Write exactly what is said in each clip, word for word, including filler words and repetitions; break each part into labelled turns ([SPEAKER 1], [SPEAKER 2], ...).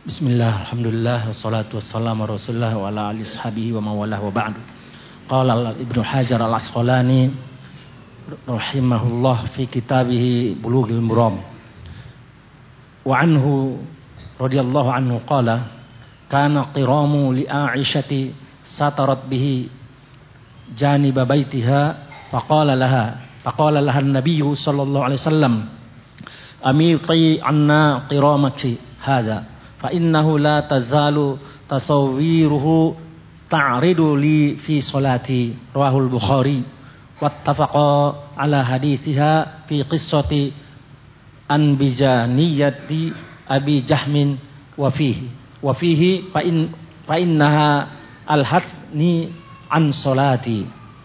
[SPEAKER 1] Bismillah, alhamdulillah, wassalatu wassalamu ala rasulillah wa ala alihi sahbihi wa mawalah wa ba'du. Qala Ibnu Hajar al-Asqalani rahimahullah fi kitabih Bulughul Maram. Wa anhu radhiyallahu anhu qala kana qiramu li Aisyati satarat bihi janiba baitiha faqala laha faqala laha an-nabiy sallallahu alaihi wasallam amiti anna qiramati hadha fa innahu la tazalu tasawwiruhu ta'ridu li fi salati rawahul Bukhari wattafaqa ala hadithiha fi qissati anbijaniyati Abi Jahmin wa fihi wa fihi fa in fa innaha alhatni an salati.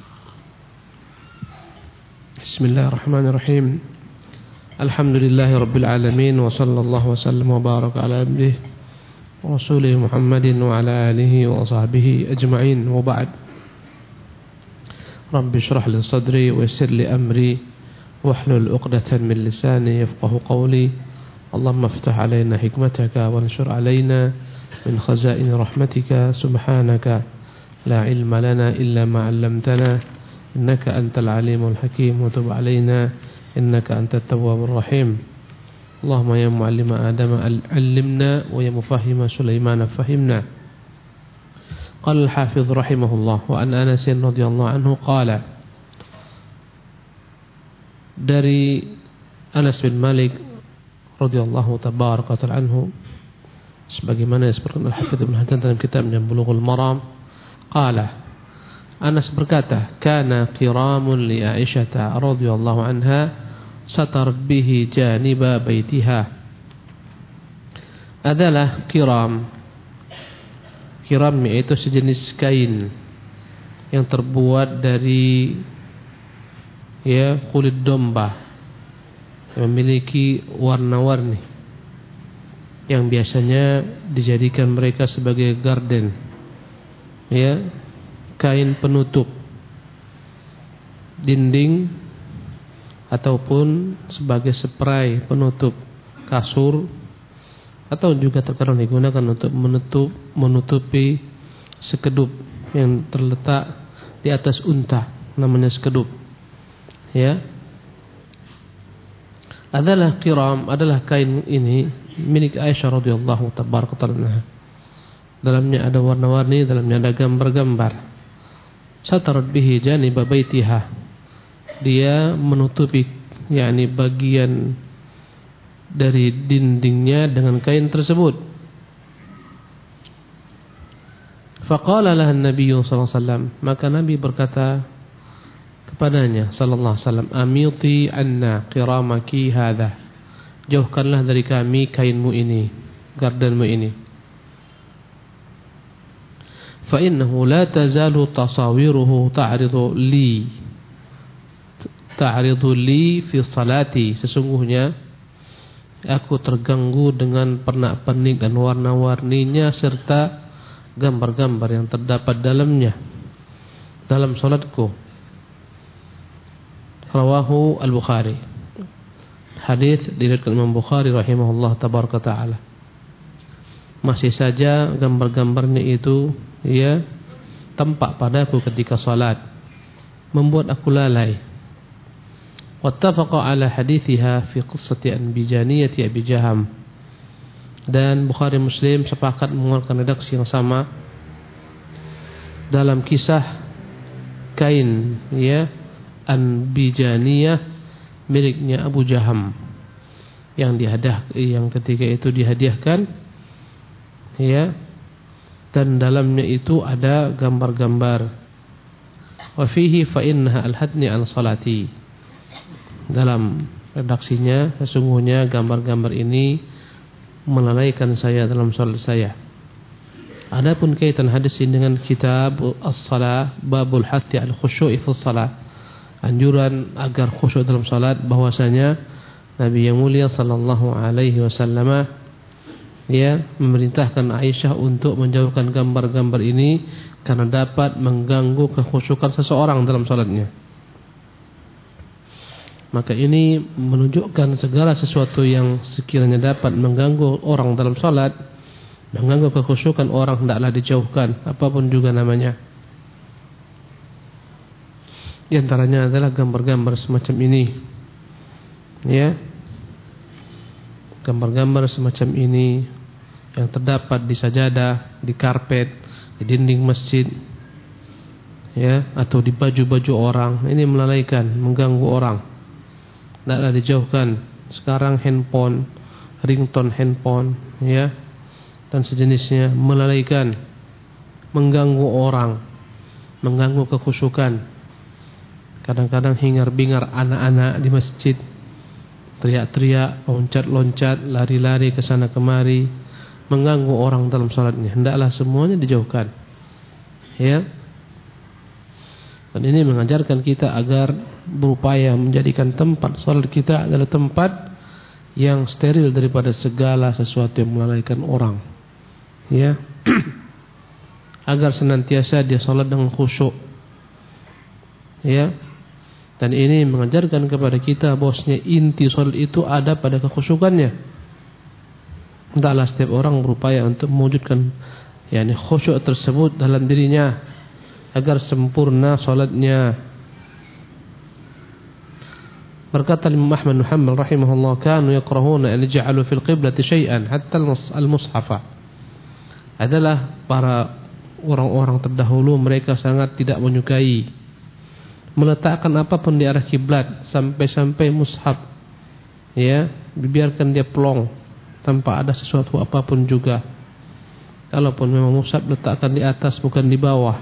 [SPEAKER 2] Bismillahirrahmanirrahim. Alhamdulillahi Rabbil Alamin. Wa sallallahu wa sallam wa baraka ala abdihi wa rasulih Muhammadin wa ala alihi wa sahbihi ajma'in. Wa ba'd. Rabbi shrah li sadri wa yassir li amri wahlul uqdatan min lisani yafqahu qawli. Allahumma iftah alayna hikmataka wa anshur alayna min khazain rahmatika. Subhanaka la ilma lana illa ma 'allamtana innaka antal alimul hakim. Wa tub alayna innaka antat tawwabur rahim. Allahumma ya muallima Adam allimna wa ya mufahhima Sulaiman fahimna. Qala al-Hafiz rahimahullah wa an Anas radhiyallahu anhu qala, dari Anas bin Malik radhiyallahu tabaraka ta'ala anhu, sebagaimana disebutkan Al-Hafiz Ibnu Hajar dalam kitabnya Bulughul Maram, qala, Anas berkata, kana qiramun li Aisyah radhiyallahu anha satar bihi janiba baitiha. Adalah kiram. Kiram yaitu sejenis kain yang terbuat dari ya kulit domba, yang memiliki warna-warni, yang biasanya dijadikan mereka sebagai garden, ya, kain penutup dinding ataupun sebagai spray penutup kasur, atau juga terkadang digunakan untuk menutup menutupi sekedup yang terletak di atas unta, namanya sekedup, ya. Adalah kiram, adalah kain ini milik Aisyah radhiyallahu tabaraka ta'ala. Dalamnya ada warna-warni, dalamnya ada gambar-gambar. Satarat bihi janiba baitiha, dia menutupi yakni bagian dari dindingnya dengan kain tersebut. Faqala laha an-nabiy sallallahu alaihi wasallam, maka Nabi berkata kepadanya sallallahu alaihi wasallam, amiti anna qiramaki hadha, jauhkanlah dari kami kainmu ini, gardanmu ini. Fa innahu la tazalu tasawiruhu ta'ridu li ta'ridu li fi salati, sesungguhnya aku terganggu dengan pernak-pernik dan warna-warninya serta gambar-gambar yang terdapat dalamnya dalam salatku. Rawahu al-Bukhari. Hadis diriwayatkan Imam Bukhari rahimahullah tabaraka taala. Masih saja gambar-gambarnya itu ya tampak padaku ketika salat, membuat aku lalai. Wattafaqa ala hadithiha fi qissati anbijaniyati Abi Jaham. Dan Bukhari Muslim sepakat mengeluarkan redaksi yang sama dalam kisah kain ya anbijaniyah miliknya Abu Jaham yang dihadiah yang ketika itu dihadiahkan, ya, dan dalamnya itu ada gambar-gambar. Wa fihi fa innaha alhadni an salati. Dalam redaksinya, sesungguhnya gambar-gambar ini melalaikan saya dalam salat saya. Adapun kaitan hadis ini dengan kitab as-salah, babul hathi al-khusyu'i fi shalah, anjuran agar khusyuk dalam salat, bahwasanya Nabi yang mulia sallallahu alaihi wasallam ya memerintahkan Aisyah untuk menjauhkan gambar-gambar ini karena dapat mengganggu kekhusyukan seseorang dalam salatnya. Maka ini menunjukkan segala sesuatu yang sekiranya dapat mengganggu orang dalam salat, Mengganggu kekhusyukan orang hendaklah dijauhkan, apapun juga namanya. Di antaranya adalah gambar-gambar semacam ini. Ya. Gambar-gambar semacam ini yang terdapat di sajadah, di karpet, di dinding masjid, ya, atau di baju-baju orang. Ini melalaikan, mengganggu orang. Hendaklah dijauhkan. Sekarang handphone, ringtone handphone, ya, dan sejenisnya melalaikan, mengganggu orang, mengganggu kekhusyukan. Kadang-kadang hingar-bingar anak-anak di masjid, teriak-teriak, loncat-loncat, lari-lari ke sana kemari, mengganggu orang dalam salatnya. Hendaklah semuanya dijauhkan. Ya. Dan ini mengajarkan kita agar berupaya menjadikan tempat salat kita adalah tempat yang steril daripada segala sesuatu yang melalaikan orang. Ya. Agar senantiasa dia salat dengan khusyuk. Ya. Dan ini mengajarkan kepada kita bahwasanya inti salat itu ada pada kekhusyukannya. Hendaklah setiap orang berupaya untuk mewujudkan yakni khusyuk tersebut dalam dirinya agar sempurna salatnya. Berkata Imam Ahmad bin Hanbal rahimahullah, kanu yakrahuna an yaj'alu fil qiblati syai'an hatta al-mushafa. Adalah para orang-orang terdahulu mereka sangat tidak menyukai meletakkan apapun di arah kiblat, sampai-sampai mushaf, ya, dibiarkan dia plong tanpa ada sesuatu apapun juga. Kalaupun memang mushaf letakkan di atas bukan di bawah.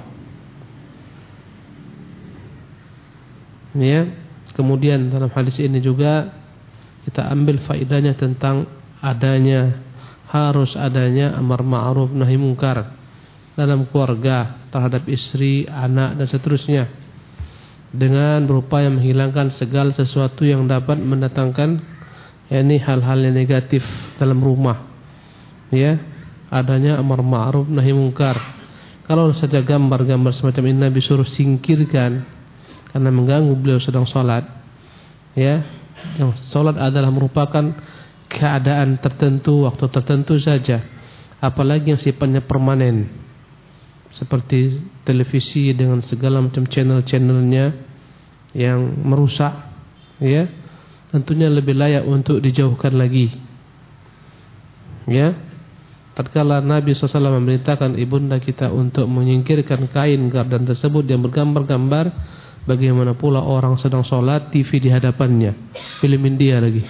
[SPEAKER 2] Ya, kemudian dalam hadis ini juga kita ambil faedahnya tentang adanya, harus adanya amar ma'ruf nahi munkar dalam keluarga terhadap istri, anak dan seterusnya, dengan berupaya menghilangkan segala sesuatu yang dapat mendatangkan yakni hal-hal yang negatif dalam rumah. Ya, adanya amar ma'ruf nahi munkar. Kalau saja gambar-gambar semacam ini Nabi suruh singkirkan karena mengganggu beliau sedang salat. Ya, yang salat adalah merupakan keadaan tertentu, waktu tertentu saja. Apalagi yang sifatnya permanen, seperti televisi dengan segala macam channel-channelnya yang merusak, ya, tentunya lebih layak untuk dijauhkan lagi. Ya, tatkala Nabi shallallahu alaihi wasallam memerintahkan ibunda kita untuk menyingkirkan kain gardan tersebut yang bergambar-gambar, bagaimana pula orang sedang sholat, T V di hadapannya, film India lagi.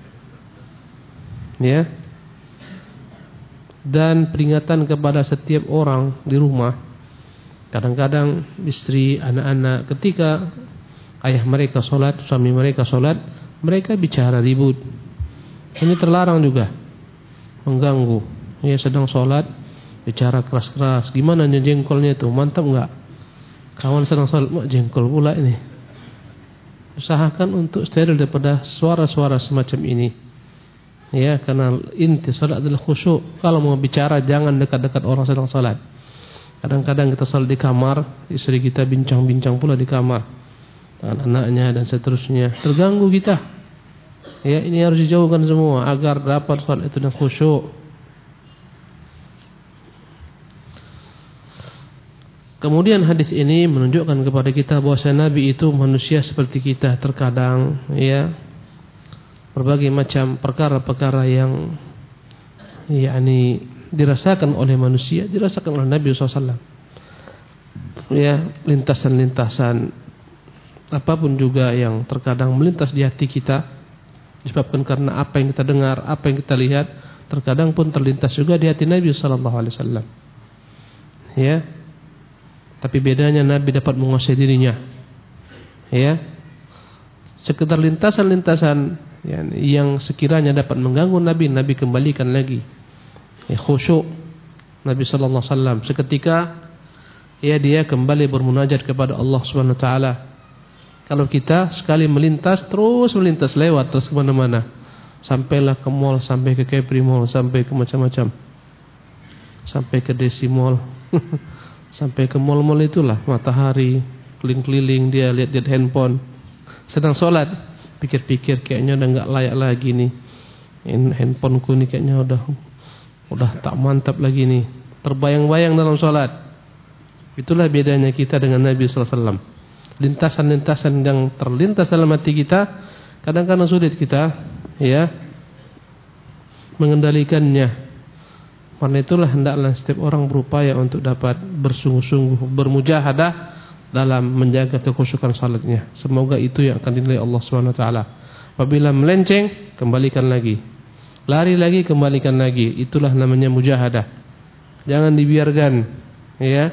[SPEAKER 2] Ya. Dan peringatan kepada setiap orang di rumah. Kadang-kadang istri, anak-anak ketika ayah mereka sholat, suami mereka sholat, mereka bicara ribut. Ini terlarang juga, mengganggu. Ya, sedang sholat bicara keras-keras. Gimana jengkolnya itu, mantap enggak? Kawan sedang sholat, mak jengkol pula ini. Usahakan untuk steril daripada suara-suara semacam ini. Ya, karena inti salat adalah khusyuk. Kalau mau bicara jangan dekat-dekat orang sedang salat. Kadang-kadang kita salat di kamar, istri kita bincang-bincang pula di kamar dengan anaknya dan seterusnya. Terganggu kita. Ya, ini harus dijauhkan semua agar dapat salat itu dengan khusyuk. Kemudian hadis ini menunjukkan kepada kita bahwa Nabi itu manusia seperti kita. Terkadang, ya, berbagai macam perkara-perkara yang yakni dirasakan oleh manusia, dirasakan oleh Nabi shallallahu alaihi wasallam. Ya, lintasan-lintasan apapun juga yang terkadang melintas di hati kita disebabkan karena apa yang kita dengar, apa yang kita lihat, terkadang pun terlintas juga di hati Nabi shallallahu alaihi wasallam. Ya, tapi bedanya Nabi dapat menguasai dirinya. Ya, sekedar lintasan-lintasan yang sekiranya dapat mengganggu Nabi, Nabi kembalikan lagi. Ya, khusyuk Nabi sallallahu alaihi wasallam seketika, ya, dia kembali bermunajat kepada Allah Subhanahu wa taala. Kalau kita sekali melintas terus melintas lewat terus kemana mana, sampailah ke mall, sampai ke Capri Mall, sampai ke macam-macam, sampai ke Desi Mall, sampai ke mall-mall itulah, Matahari, keliling-keliling dia lihat-lihat handphone, sedang sholat. Pikir-pikir kayaknya udah enggak layak lagi nih. Handphoneku ini kayaknya udah udah tak mantap lagi nih, terbayang-bayang dalam sholat. Itulah bedanya kita dengan Nabi sallallahu alaihi wasallam. Lintasan-lintasan yang terlintas dalam hati kita kadang-kadang sulit kita ya mengendalikannya. Karena itulah hendaklah setiap orang berupaya untuk dapat bersungguh-sungguh bermujahadah dalam menjaga kekhusyukan salatnya. Semoga itu yang akan dinilai Allah Subhanahu wa taala. Apabila melenceng, kembalikan lagi. Lari lagi, kembalikan lagi. Itulah namanya mujahadah. Jangan dibiarkan, ya.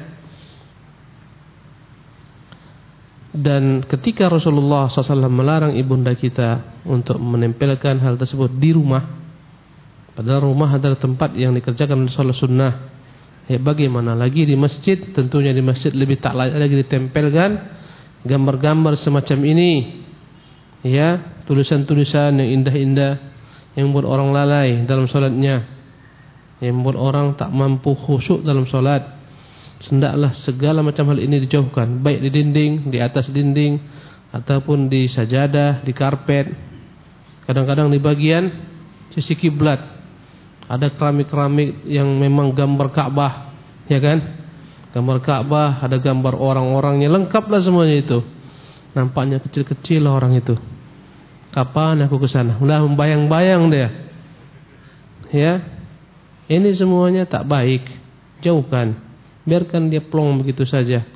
[SPEAKER 2] Dan ketika Rasulullah sallallahu alaihi wasallam melarang ibunda kita untuk menempelkan hal tersebut di rumah, padahal rumah adalah tempat yang dikerjakan sholat sunnah, ya bagaimana lagi di masjid? Tentunya di masjid lebih tak layak lagi ditempelkan gambar-gambar semacam ini, ya, tulisan-tulisan yang indah-indah yang membuat orang lalai dalam sholatnya, yang membuat orang tak mampu khusyuk dalam sholat. Hendaklah segala macam hal ini dijauhkan, baik di dinding, di atas dinding, ataupun di sajadah, di karpet. Kadang-kadang di bagian sisi kiblat ada keramik-keramik yang memang gambar Ka'bah, ya kan? Gambar Ka'bah, ada gambar orang-orangnya, lengkaplah semuanya itu. Nampaknya kecil-kecil lah orang itu. Kapan aku ke sana? Udah membayang-bayang dia. Ya. Ini semuanya tak baik. Jauhkan. Biarkan dia plong begitu saja.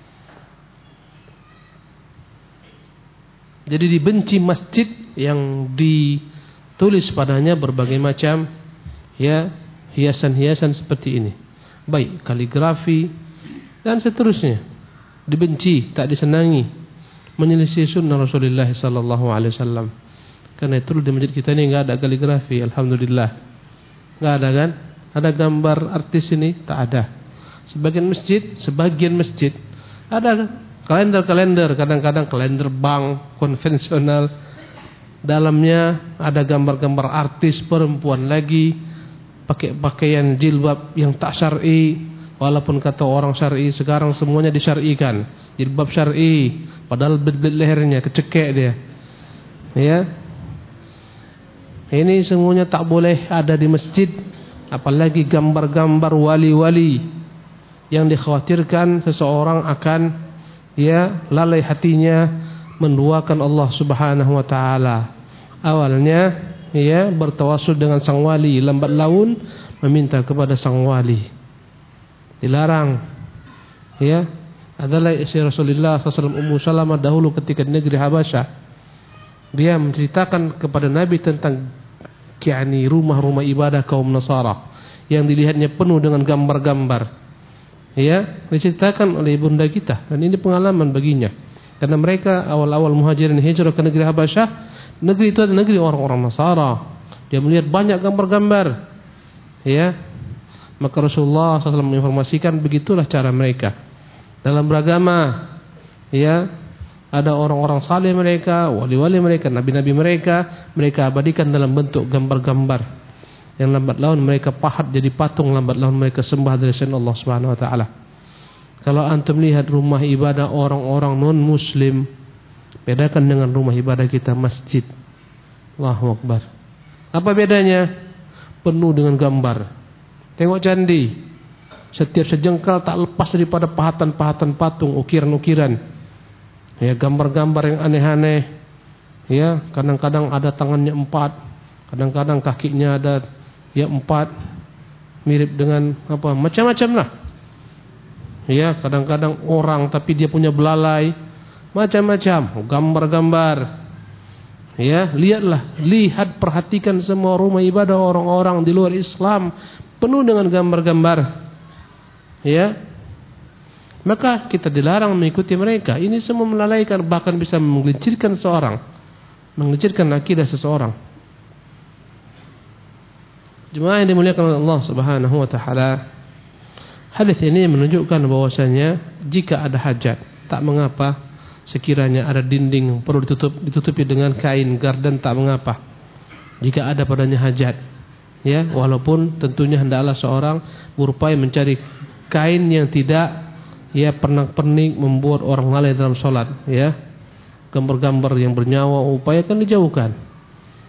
[SPEAKER 2] Jadi dibenci masjid yang ditulis padanya berbagai macam ya hiasan-hiasan seperti ini, baik kaligrafi dan seterusnya. Dibenci, tak disenangi, menyelisih sunnah Rasulullah sallallahu alaihi wasallam. Karena itu di masjid kita ini enggak ada kaligrafi, alhamdulillah. Enggak ada kan? Ada gambar artis ini? Tak ada. Sebagian masjid, sebagian masjid ada kalender-kalender, kadang-kadang kalender bank konvensional. Dalamnya ada gambar-gambar artis perempuan lagi pakai pakaian jilbab yang tak syar'i, walaupun kata orang syar'i sekarang semuanya disyar'ikan. Jilbab syar'i, padahal belit lehernya kecekek dia. Ya. Ini semuanya tak boleh ada di masjid, apalagi gambar-gambar wali-wali yang dikhawatirkan seseorang akan ya lalai hatinya menduakan Allah Subhanahu wa taala. Awalnya ya bertawassul dengan sang wali, lambat laun meminta kepada sang wali. Dilarang. Ya, adalah istri Rasulullah sallallahu alaihi wasallam Ummu Salamah dahulu ketika di negeri Habasyah. Dia menceritakan kepada Nabi tentang yakni rumah-rumah ibadah kaum Nasara yang dilihatnya penuh dengan gambar-gambar. Ya, diceritakan oleh ibunda kita, dan ini pengalaman baginya. Karena mereka awal-awal muhajirin hijrah ke negeri Habasyah, negeri itu adalah negeri orang-orang Nasara. Dia melihat banyak gambar-gambar. Ya, maka Rasulullah sallallahu alaihi wasallam menginformasikan begitulah cara mereka dalam beragama. Ya, ada orang-orang saleh mereka, wali-wali mereka, nabi-nabi mereka, mereka abadikan dalam bentuk gambar-gambar. Yang lambat laun mereka pahat jadi patung, lambat laun mereka sembah dari selain Allah Subhanahu wa taala. Kalau antum lihat rumah ibadah orang-orang non muslim, bedakan dengan rumah ibadah kita masjid. Allahu Akbar. Apa bedanya? Penuh dengan gambar. Tengok candi, setiap sejengkal tak lepas daripada pahatan-pahatan patung, ukiran-ukiran. Ya, gambar-gambar yang aneh-aneh. Ya, kadang-kadang ada tangannya empat, kadang-kadang kakinya ada ya empat, mirip dengan apa macam-macam lah. Ya, kadang-kadang orang tapi dia punya belalai, macam-macam gambar-gambar. Ya, lihatlah, lihat, perhatikan semua rumah ibadah orang-orang di luar Islam penuh dengan gambar-gambar. Ya, maka kita dilarang mengikuti mereka. Ini semua melalaikan, bahkan bisa menggelincirkan seorang, menggelincirkan akidah seseorang. Jemaah yang dimuliakan oleh Allah Subhanahu wa taala, hadis ini menunjukkan bahwasanya jika ada hajat, tak mengapa sekiranya ada dinding yang perlu ditutup ditutupi dengan kain garden, tak mengapa jika ada padanya hajat. Ya, walaupun tentunya hendaklah seorang berupaya mencari kain yang tidak ya pernak-pernik membuat orang lalai dalam salat, ya. Gambar-gambar yang bernyawa upayakan dijauhkan.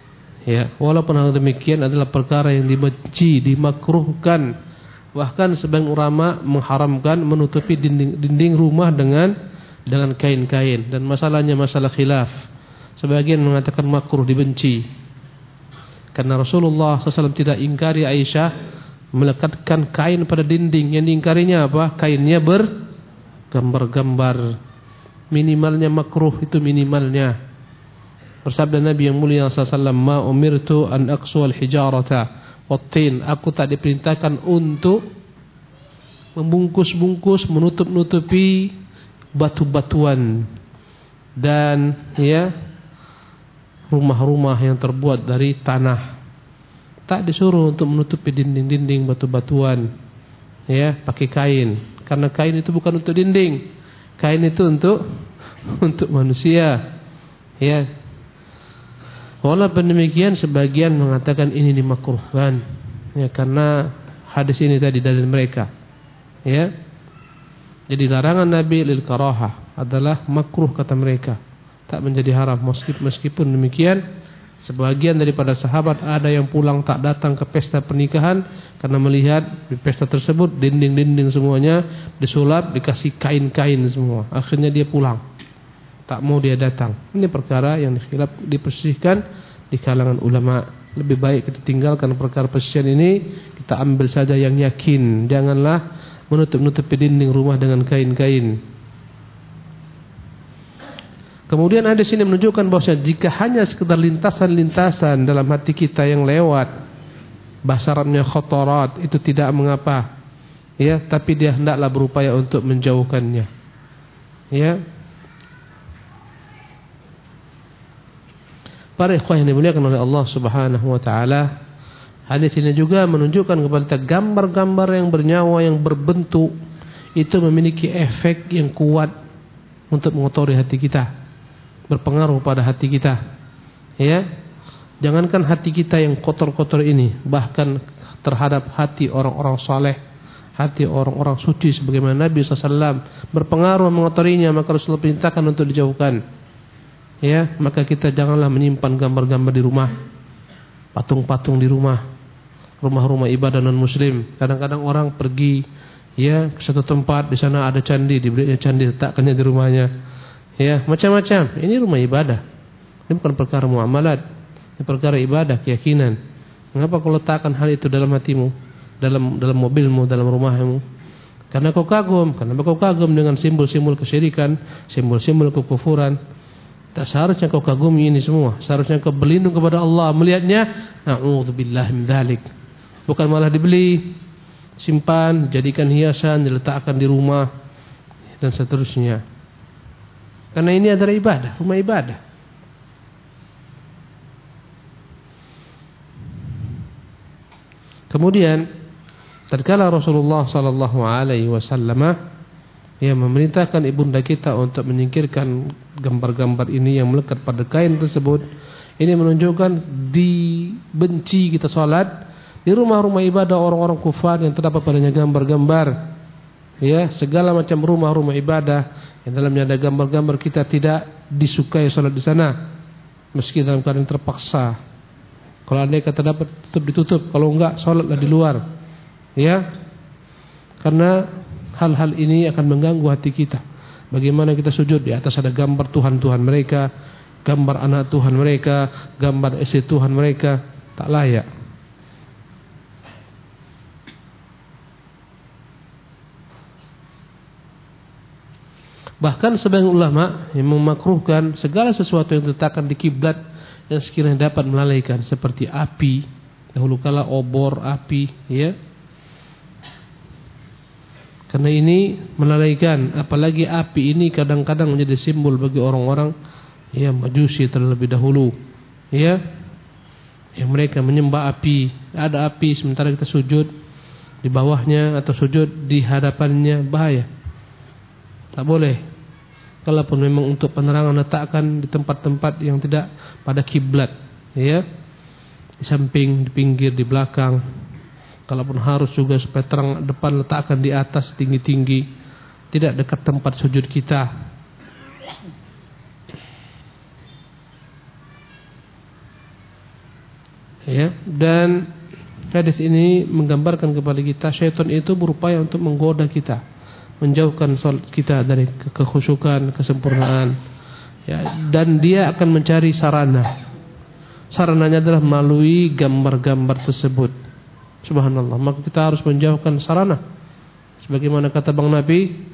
[SPEAKER 2] Ya, walaupun hal demikian adalah perkara yang dibenci, dimakruhkan. Bahkan sebagian ulama mengharamkan menutupi dinding, dinding rumah dengan dengan kain-kain. Dan masalahnya masalah khilaf. Sebagian mengatakan makruh, dibenci. Karena Rasulullah shallallahu alaihi wasallam tidak ingkari Aisyah melekatkan kain pada dinding. Yang diingkarinya apa? Kainnya bergambar-gambar. Minimalnya makruh, itu minimalnya. Bersabda Nabi yang mulia sallallahu alaihi wasallam, "Ma umirtu an aqsu al-hijarata wat-tin." Aku tak diperintahkan untuk membungkus-bungkus, menutup-nutupi batu-batuan dan ya rumah-rumah yang terbuat dari tanah. Tak disuruh untuk menutupi dinding-dinding batu-batuan, ya, pakai kain. Karena kain itu bukan untuk dinding. Kain itu untuk untuk manusia. Ya. Walaupun demikian sebagian mengatakan ini dimakruhkan, ya, karena hadis ini tadi dari mereka, ya. Jadi larangan Nabi lil karahah adalah makruh kata mereka, tak menjadi haram. Meskipun demikian, sebagian daripada sahabat ada yang pulang tak datang ke pesta pernikahan karena melihat di pesta tersebut dinding-dinding semuanya disulap, dikasih kain-kain semua. Akhirnya dia pulang, tak mau dia datang. Ini perkara yang dikhilaf, dipersihkan di kalangan ulama. Lebih baik kita tinggalkan perkara persisian ini, kita ambil saja yang yakin. Janganlah menutup-nutupi dinding rumah dengan kain-kain. Kemudian ada di sini menunjukkan bahwa jika hanya sekedar lintasan-lintasan dalam hati kita yang lewat, bahasa Arabnya khotorat, itu tidak mengapa, ya, tapi dia hendaklah berupaya untuk menjauhkannya, ya. Para ikhwah yang dimuliakan oleh Allah Subhanahu wa taala, hadis ini juga menunjukkan kepada kita gambar-gambar yang bernyawa, yang berbentuk, itu memiliki efek yang kuat untuk mengotori hati kita, berpengaruh pada hati kita. Ya, jangankan hati kita yang kotor-kotor ini, bahkan terhadap hati orang-orang saleh, hati orang-orang suci sebagaimana Nabi sallallahu alaihi wasallam berpengaruh mengotorinya, maka Rasulullah perintahkan untuk dijauhkan. Ya, maka kita janganlah menyimpan gambar-gambar di rumah, patung-patung di rumah, rumah-rumah ibadah non muslim. Kadang-kadang orang pergi, ya, ke satu tempat, di sana ada candi, dibelinya candi, letakkannya di rumahnya. Ya, macam-macam. Ini rumah ibadah. Ini bukan perkara muamalat, ini perkara ibadah, keyakinan. Mengapa kau letakkan hal itu dalam hatimu, dalam dalam mobilmu, dalam rumahmu? Karena kau kagum, karena kau kagum dengan simbol-simbol kesyirikan, simbol-simbol kekufuran. Tak seharusnya kau kagumi ini semua. Seharusnya kau berlindung kepada Allah melihatnya. Na'udzubillah min dzalik. Bukan malah dibeli, simpan, jadikan hiasan, diletakkan di rumah dan seterusnya. Karena ini adalah ibadah, rumah ibadah. Kemudian tatkala Rasulullah sallallahu alaihi wasallam ya memerintahkan ibunda kita untuk menyingkirkan gambar-gambar ini yang melekat pada kain tersebut, ini menunjukkan dibenci kita salat di rumah-rumah ibadah orang-orang kufar yang terdapat padanya gambar-gambar. Ya, segala macam rumah-rumah ibadah yang dalamnya ada gambar-gambar, kita tidak disukai salat di sana meski dalam keadaan terpaksa. Kalau andai kata dapat tutup ditutup, kalau enggak salatlah di luar. Ya. Karena hal-hal ini akan mengganggu hati kita. Bagaimana kita sujud di atas ada gambar Tuhan-Tuhan mereka, gambar anak Tuhan mereka, gambar istri Tuhan mereka, tak layak. Bahkan sebagian ulama yang memakruhkan segala sesuatu yang diletakkan di kiblat yang sekiranya dapat melalaikan, seperti api, dahulu kala obor api, ya. Karena ini melalaikan, apalagi api ini kadang-kadang menjadi simbol bagi orang-orang ya Majusi terlebih dahulu, ya, yang mereka menyembah api. Ada api sementara kita sujud di bawahnya atau sujud di hadapannya, bahaya. Tak boleh. Kalaupun memang untuk penerangan, letakkan di tempat-tempat yang tidak pada kiblat, ya, di samping, di pinggir, di belakang. Kalaupun harus juga supaya terang depan, letakkan di atas tinggi-tinggi, tidak dekat tempat sujud kita. Ya, dan hadis ini menggambarkan kepada kita syaitan itu berupaya untuk menggoda kita, menjauhkan kita dari kekhusyukan, kesempurnaan. Ya, dan dia akan mencari sarana. Sarananya adalah melalui gambar-gambar tersebut. Subhanallah. Maka kita harus menjauhkan sarana. Sebagaimana kata Bang Nabi,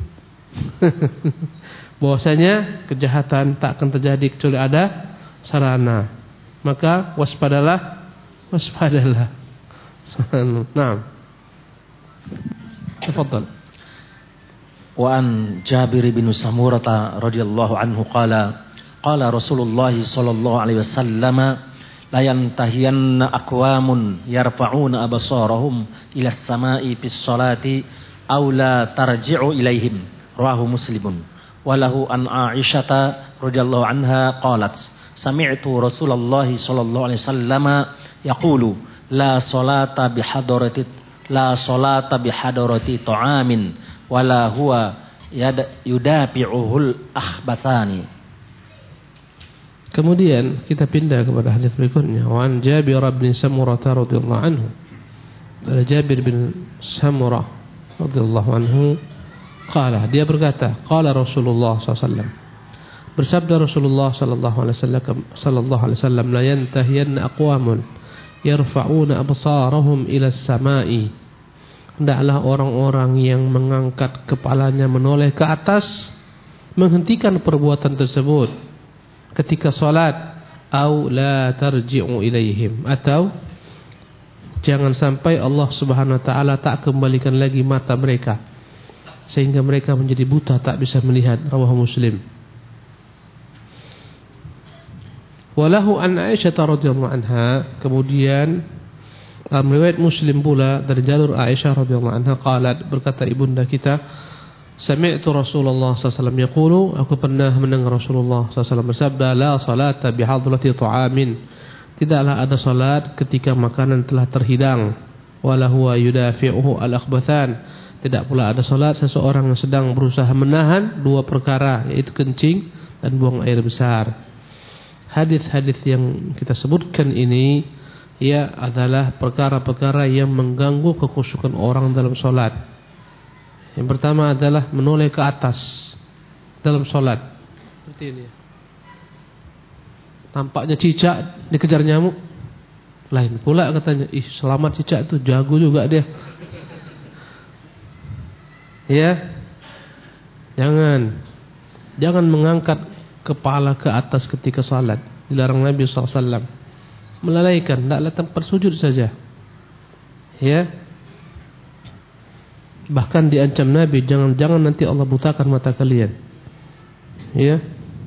[SPEAKER 2] bahwasanya kejahatan tak akan terjadi kecuali ada sarana. Maka waspadalah, waspadalah. Naam. Tafadhal.
[SPEAKER 1] Wa an Jabir bin Samurah radhiyallahu anhu qala qala Rasulullah sallallahu alaihi wasallam la yantahiyanna aqwamun yarfa'una absarahum ila as-sama'i fis salati aw la tarji'u ilaihim rawahu Muslimun wa lahu an Aisyah radhiyallahu anha qalat sami'tu Rasulullah sallallahu alaihi wasallam yaqulu la salata bihadarati la salata bihadarati ta'amin wala huwa yudafi'uhul akhbathani.
[SPEAKER 2] Kemudian kita pindah kepada hadis berikutnya. Wa an Jabir bin Samurah radhiyallahu anhu. Dari Jabir bin Samurah radhiyallahu anhu qala, dia berkata, qala Rasulullah sallallahu alaihi wasallam. Bersabda Rasulullah sallallahu alaihi wasallam sallallahu alaihi wasallam la yantahiyanna aqwamun yarfa'una absarahum ila as-sama'i. Hendaklah orang-orang yang mengangkat kepalanya menoleh ke atas menghentikan perbuatan tersebut ketika salat, au la tarji'u ilaihim, atau jangan sampai Allah Subhanahu wa taala tak kembalikan lagi mata mereka sehingga mereka menjadi buta, tak bisa melihat. Rawahu Muslim. Walahu an Aisyah radhiyallahu anha. Kemudian dalam riwayat Muslim pula dari jalur Aisyah radhiyallahu anha qalat, berkata ibunda kita, sami'tu Rasulullah sallallahu alaihi wasallam yaqulu, aku pernah mendengar Rasulullah sallallahu alaihi wasallam bersabda, la salata bihadrati ta'amin, tidaklah ada salat ketika makanan telah terhidang, wala huwa yudafi'uhu al-akhbathan, tidak pula ada salat seseorang yang sedang berusaha menahan dua perkara, yaitu kencing dan buang air besar. Hadis-hadis yang kita sebutkan ini ya adalah perkara-perkara yang mengganggu kekhusyukan orang dalam solat. Yang pertama adalah menoleh ke atas dalam solat. Seperti ini. Tampaknya cicak dikejar nyamuk. Lain pula katanya, ih selamat cicak itu, jago juga dia. Ya, jangan, jangan mengangkat kepala ke atas ketika salat. Dilarang Nabi sallallahu alaihi wasallam. Melalaikan, tidaklah tempat sujud saja. Ya. Bahkan diancam Nabi, jangan-jangan nanti Allah butakan mata kalian. Ya.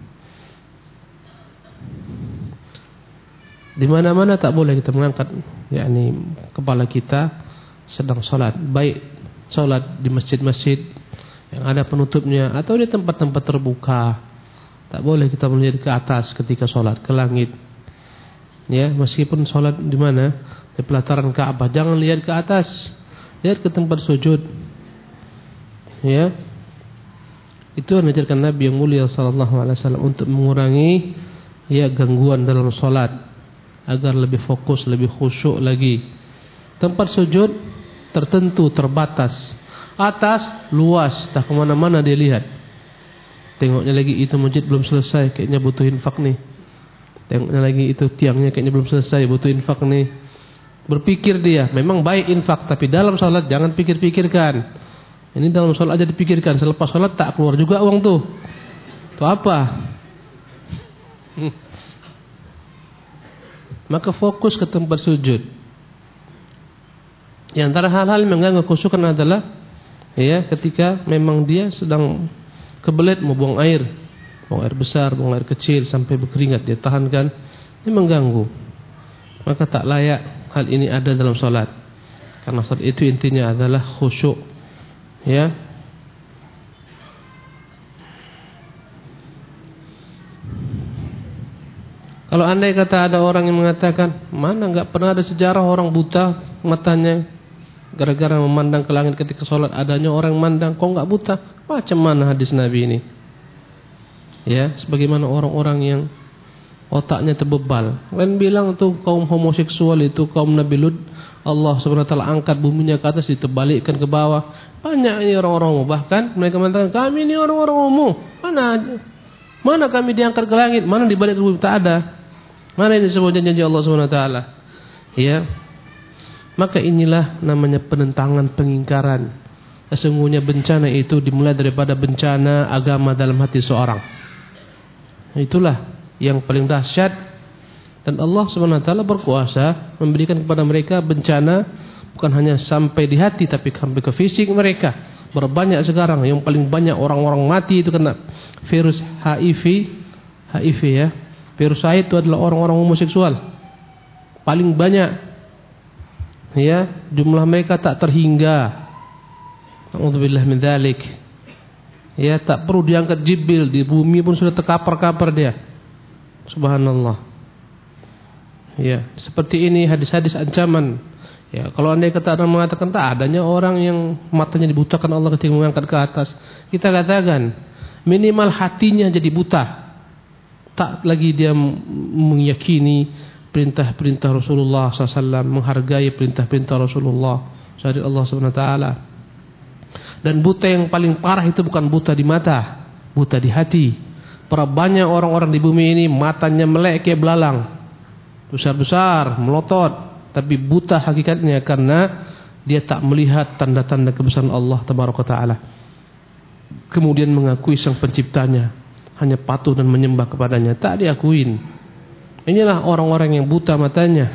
[SPEAKER 2] Di mana-mana tak boleh kita mengangkat yakni kepala kita sedang salat, baik salat di masjid-masjid yang ada penutupnya atau di tempat-tempat terbuka. Tak boleh kita melihat ke atas ketika salat, ke langit. Ya, meskipun salat di mana? Di pelataran Ka'bah, jangan lihat ke atas. Lihat ke tempat sujud. Ya. Itu yang diajarkan Nabi yang mulia sallallahu alaihi wasallam untuk mengurangi ya gangguan dalam salat agar lebih fokus, lebih khusyuk lagi. Tempat sujud tertentu, terbatas. Atas luas, tak kemana-mana dia lihat. Tengoknya lagi itu masjid belum selesai, kayaknya butuh infak nih. Tengoknya lagi itu tiangnya kayaknya belum selesai, butuh infak nih. Berpikir dia, memang baik infak, tapi dalam salat jangan pikir-pikirkan. Ini dalam salat aja dipikirkan, selepas salat tak keluar juga uang tuh. Itu apa? Hmm. Maka fokus ke tempat sujud. Di antara hal-hal yang mengganggu khusyukan adalah ya ketika memang dia sedang kebelet mau buang air, buang air besar, buang air kecil sampai berkeringat, dia tahankan, ini mengganggu. Maka tak layak hal ini ada dalam salat. Karena salat itu intinya adalah khusyuk. Ya. Kalau andai kata ada orang yang mengatakan, mana enggak pernah ada sejarah orang buta matanya gara-gara memandang ke langit ketika salat, adanya orang memandang, kok enggak buta? Macam mana hadis Nabi ini? Ya, sebagaimana orang-orang yang otaknya terbebal. Kan bilang tuh kaum homoseksual itu kaum Nabi Lut, Allah subhanahu wa taala angkat buminya ke atas, diterbalikkan ke bawah. Banyak ini orang-orang homo, bahkan mereka mengatakan kami ini orang-orang homo. Mana mana kami diangkat ke langit, mana dibalik ke bumi, tak ada. Mana ini semua janji Allah subhanahu wa taala. Ya. Maka inilah namanya penentangan, pengingkaran. Sesungguhnya bencana itu dimulai daripada bencana agama dalam hati seorang. Itulah yang paling dahsyat, dan Allah subhanahu wa taala berkuasa memberikan kepada mereka bencana bukan hanya sampai di hati tapi sampai ke fisik mereka. Berbanyak sekarang, yang paling banyak orang-orang mati itu kena virus H I V. H I V ya. Virus AIDS itu adalah orang-orang homoseksual. Paling banyak. Ya, jumlah mereka tak terhingga. A'udzubillah min dzalik. Ya, tak perlu diangkat Jibril, di bumi pun sudah terkapar-kapar dia. Subhanallah. Ya, seperti ini hadis-hadis ancaman. Ya, kalau andai kata orang mengatakan tak adanya orang yang matanya dibutakan Allah ketika mengangkat ke atas, kita katakan minimal hatinya jadi buta. Tak lagi dia meyakini perintah-perintah Rasulullah sallallahu alaihi wasallam, menghargai perintah-perintah Rasulullah dari Allah subhanahu wa taala. Dan buta yang paling parah itu bukan buta di mata, buta di hati. Berapa banyak orang-orang di bumi ini matanya melek kayak belalang, besar-besar, melotot, tapi buta hakikatnya karena dia tak melihat tanda-tanda kebesaran Allah tabaraka taala. Kemudian mengakui sang penciptanya, hanya patuh dan menyembah kepadanya, tak diakuin. Inilah orang-orang yang buta matanya.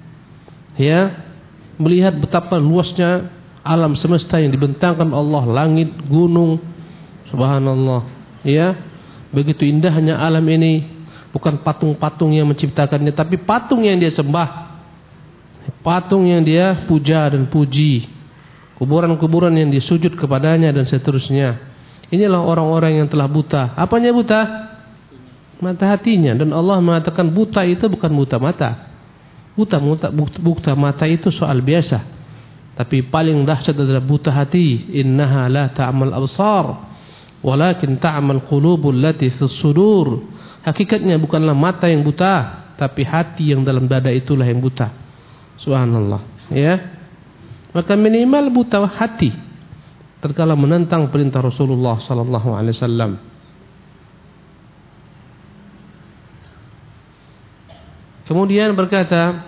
[SPEAKER 2] Ya, melihat betapa luasnya alam semesta yang dibentangkan Allah, langit, gunung, subhanallah. Ya, begitu indahnya alam ini. Bukan patung-patung yang menciptakannya, tapi patung yang dia sembah, patung yang dia puja dan puji, kuburan-kuburan yang disujud kepadanya dan seterusnya. Inilah orang-orang yang telah buta. Apanya buta? Mata hatinya. Dan Allah mengatakan buta itu bukan buta mata. Buta, buta, buta, buta mata itu soal biasa. Tapi paling dahsyat adalah buta hati. Innaha la ta'mal absar, walakin ta'mal qulubul lati fis sudur. Hakikatnya bukanlah mata yang buta, tapi hati yang dalam dada itulah yang buta. Subhanallah. Ya. Maka minimal buta hati tatkala menentang perintah Rasulullah sallallahu alaihi wasallam. Kemudian berkata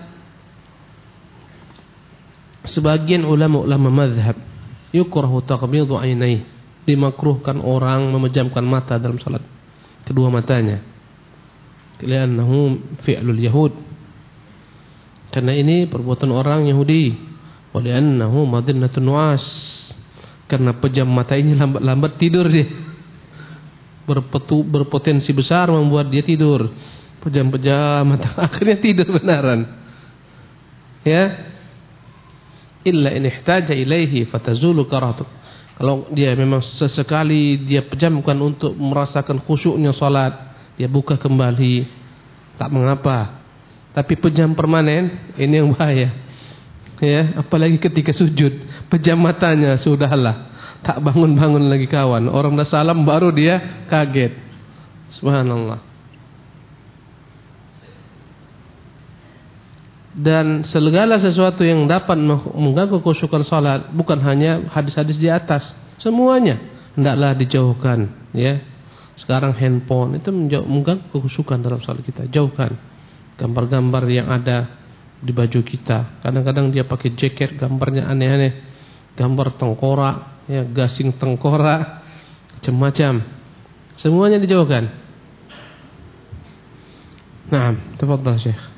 [SPEAKER 2] sebagian ulama-ulama mazhab, yukrahu taqmidu ainai, dimakruhkan orang memejamkan mata dalam salat, kedua matanya. Li'annahu fi'lul yahud, karena ini perbuatan orang Yahudi. Wa li'annahu madinatun nu'as, karena pejam mata ini lambat-lambat tidur dia. Berpetu, berpotensi besar membuat dia tidur. Pejam-pejam mata, akhirnya tidur benaran. Ya. Illa in ihtaja ilaihi fatazulu karahatu. Kalau dia memang sesekali dia pejamkan untuk merasakan khusyuknya salat, dia buka kembali, tak mengapa. Tapi pejam permanen, ini yang bahaya. Ya, apalagi ketika sujud, pejam matanya, sudahlah, tak bangun-bangun lagi kawan. Orang dah salam baru dia kaget. Subhanallah. Dan segala sesuatu yang dapat mengganggu khusyukan salat, bukan hanya hadis-hadis di atas, semuanya hendaklah dijauhkan. Ya, sekarang handphone itu mengganggu kekhusyukan dalam salat kita, jauhkan. Gambar-gambar yang ada di baju kita, kadang-kadang dia pakai jaket gambarnya aneh-aneh, gambar tengkorak, ya, gasing tengkorak, macam-macam, semuanya dijauhkan. Naam, tafadhal Syekh.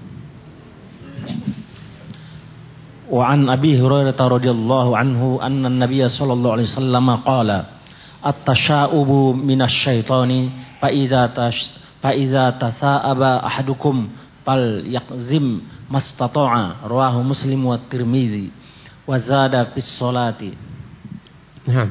[SPEAKER 1] Wa an Abi Hurairah radhiyallahu anhu anna an-nabiy sallallahu alaihi wasallam qala at-tasha'ubu minasy-syaitani fa idza fa idza tatha'aba ahadukum fal yaqzim mastata'a, rawahu Muslim wa Tirmidzi wa zada fis salati.
[SPEAKER 2] Nah,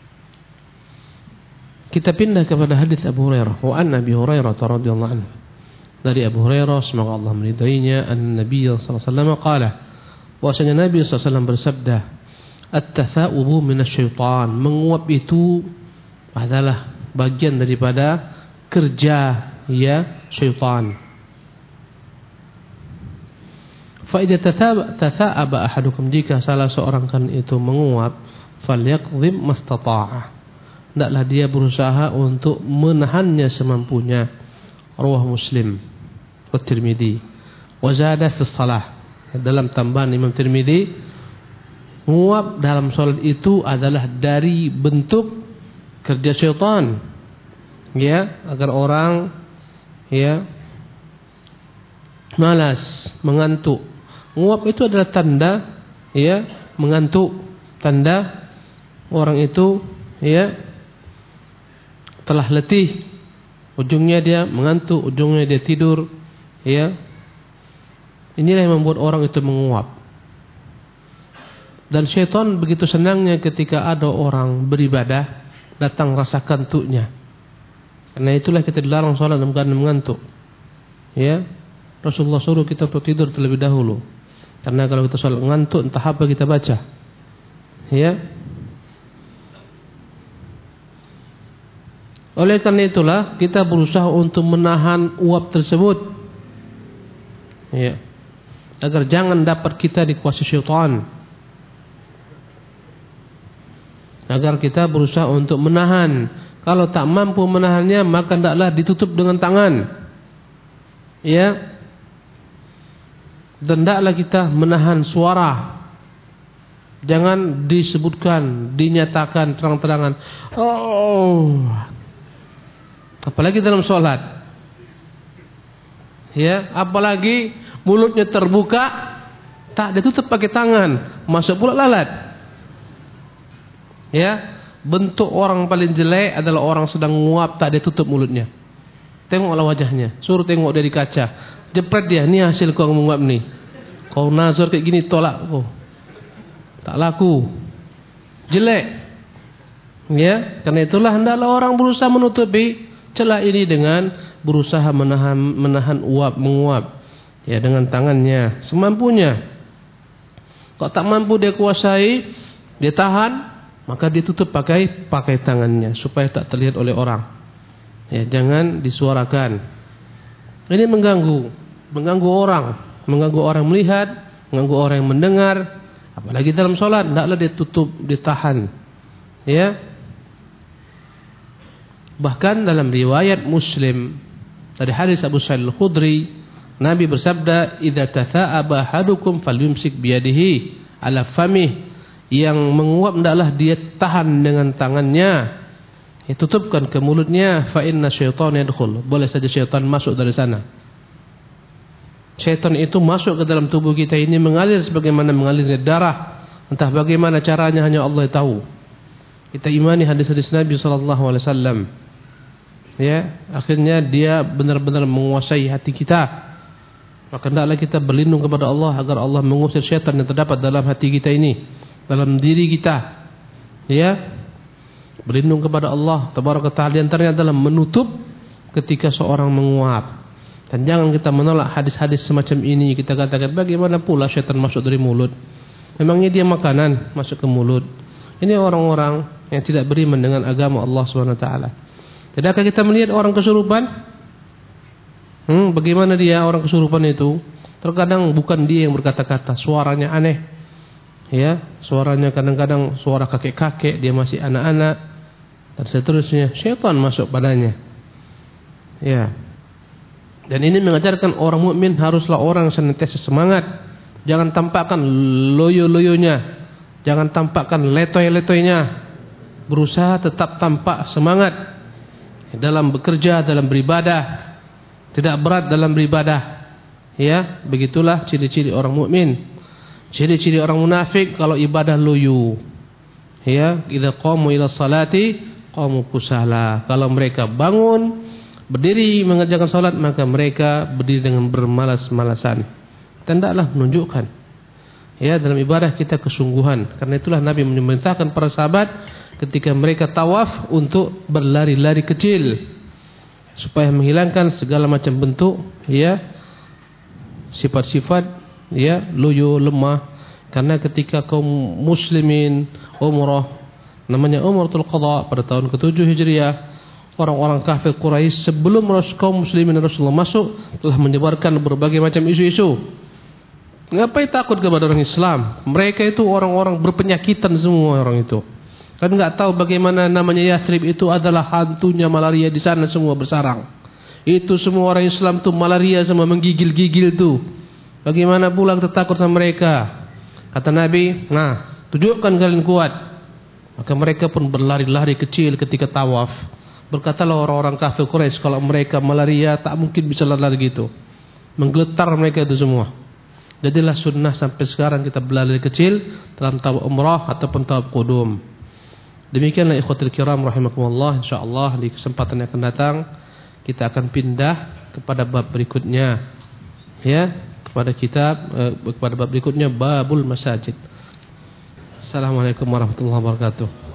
[SPEAKER 2] kita pindah kepada hadis Abu Hurairah. Wa an Abi Hurairah radhiyallahu anhu, dari Abu Hurairah semoga Allah meridainya, an-nabiy sallallahu alaihi wasallam qala, bahwasanya Nabi sallallahu alaihi wasallam bersabda, at-tatha'ubu minasyaitan, menguap itu adalah bagian daripada kerja ya syaitan. Fa idza tatha'aba ahadukum, jika salah seorang kan itu menguap, falyaqdhim mastata'a, hendaklah dia berusaha untuk menahannya semampunya. Rawah Muslim wa Tirmidzi. Wa zada fi shalah, dalam tambahan Imam Tirmidzi, menguap dalam salat itu adalah dari bentuk kerja syaitan, ya, agar orang ya malas, mengantuk. Menguap itu adalah tanda ya mengantuk, tanda orang itu ya telah letih, ujungnya dia mengantuk, ujungnya dia tidur, ya. Inilah yang membuat orang itu menguap. Dan syaitan begitu senangnya ketika ada orang beribadah datang rasa kantuknya. Karena itulah kita dilarang salat dalam keadaan mengantuk. Ya. Rasulullah suruh kita untuk tidur terlebih dahulu. Karena kalau kita salat ngantuk, entah apa kita baca. Ya. Oleh karena itulah kita berusaha untuk menahan uap tersebut. Ya. Agar jangan dapat kita dikuasai syaitan. Agar kita berusaha untuk menahan. Kalau tak mampu menahannya, maka hendaklah ditutup dengan tangan. Ya. Dan hendaklah kita menahan suara. Jangan disebutkan, dinyatakan terang-terangan. Oh. Apalagi dalam sholat. Ya, apalagi mulutnya terbuka, tak ditutup pakai tangan, masuk pula lalat. Ya, bentuk orang paling jelek adalah orang sedang nguap tak ditutup mulutnya. Tengoklah wajahnya, suruh tengok dari kaca, jepret dia, ni hasil kau menguap ni. Kau nazar kayak gini tolak kau. Tak laku. Jelek. Ya, karena itulah hendaklah orang berusaha menutupi celah ini dengan berusaha menahan menahan uap, menguap. Ya, dengan tangannya semampunya. Kalau tak mampu dia kuasai, dia tahan, maka dia tutup pakai pakai tangannya supaya tak terlihat oleh orang. Ya, jangan disuarakan. Ini mengganggu, mengganggu orang, mengganggu orang melihat, mengganggu orang yang mendengar. Apalagi dalam sholat, hendaklah dia tutup, ditahan. Ya. Bahkan dalam riwayat Muslim dari hadis Abu Sa'id Al-Khudri, Nabi bersabda, "Idza tatha'aba ahadukum falyumsik biyadihi ala famih." Yang menguap hendaklah dia tahan dengan tangannya, ya, tutupkan ke mulutnya, fa inna syaitana yadkhul. Boleh saja syaitan masuk dari sana. Syaitan itu masuk ke dalam tubuh kita ini, mengalir sebagaimana mengalirnya darah. Entah bagaimana caranya, hanya Allah tahu. Kita imani hadis-hadis Nabi sallallahu alaihi wasallam. Ya, akhirnya dia benar-benar menguasai hati kita. Maka hendaklah kita berlindung kepada Allah agar Allah mengusir syaitan yang terdapat dalam hati kita ini, dalam diri kita. Ya, berlindung kepada Allah tabaraka ta'ala, antaranya adalah menutup ketika seorang menguap. Dan jangan kita menolak hadis-hadis semacam ini. Kita katakan, bagaimana pula syaitan masuk dari mulut? Memangnya dia makanan masuk ke mulut? Ini orang-orang yang tidak beriman dengan agama Allah subhanahu wa taala. Tidakkah kita melihat orang kesurupan? Hmm, bagaimana dia orang kesurupan itu? Terkadang bukan dia yang berkata-kata, suaranya aneh. Ya, suaranya kadang-kadang suara kakek-kakek, dia masih anak-anak, dan seterusnya. Syaitan masuk padanya. Ya. Dan ini mengajarkan orang mukmin haruslah orang senantiasa semangat. Jangan tampakkan loyo-loyonya, jangan tampakkan letoy-letoynya. Berusaha tetap tampak semangat dalam bekerja, dalam beribadah, tidak berat dalam beribadah. Ya, begitulah ciri-ciri orang mukmin. Ciri-ciri orang munafik kalau ibadah loyo. Ya, idza qamu ila salati qamu kusala. Kalau mereka bangun berdiri mengerjakan salat, maka mereka berdiri dengan bermalas-malasan. Hendaklah menunjukkan ya dalam ibadah kita kesungguhan. Karena itulah Nabi memerintahkan para sahabat ketika mereka tawaf untuk berlari-lari kecil supaya menghilangkan segala macam bentuk ya sifat-sifat ya loyo, lemah. Karena ketika kaum muslimin umrah, namanya umratul qadha pada tahun ketujuh Hijriah, orang-orang kafir Quraisy sebelum kaum muslimin Rasulullah masuk telah menyebarkan berbagai macam isu-isu. Ngapain takut kepada orang Islam? Mereka itu orang-orang berpenyakitan semua orang itu. Kan nggak tahu bagaimana namanya Yathrib itu adalah hantunya malaria di sana semua bersarang. Itu semua orang Islam tuh malaria semua menggigil-gigil tuh. Bagaimana pula kita takut sama mereka? Kata Nabi, nah, tunjukkan kalian kuat. Maka mereka pun berlari-lari kecil ketika tawaf. Berkatalah orang-orang kafir Quraisy, kalau mereka malaria tak mungkin bisa lari gitu. Menggeletar mereka itu semua. Jadilah sunnah sampai sekarang kita berlari kecil dalam tawaf umrah ataupun tawaf qudum. Demikianlah ikhwatul kiram rahimakumullah. InsyaAllah di kesempatan yang akan datang kita akan pindah kepada bab berikutnya, ya, kepada kitab eh, kepada bab berikutnya babul masajid. Assalamualaikum warahmatullahi wabarakatuh.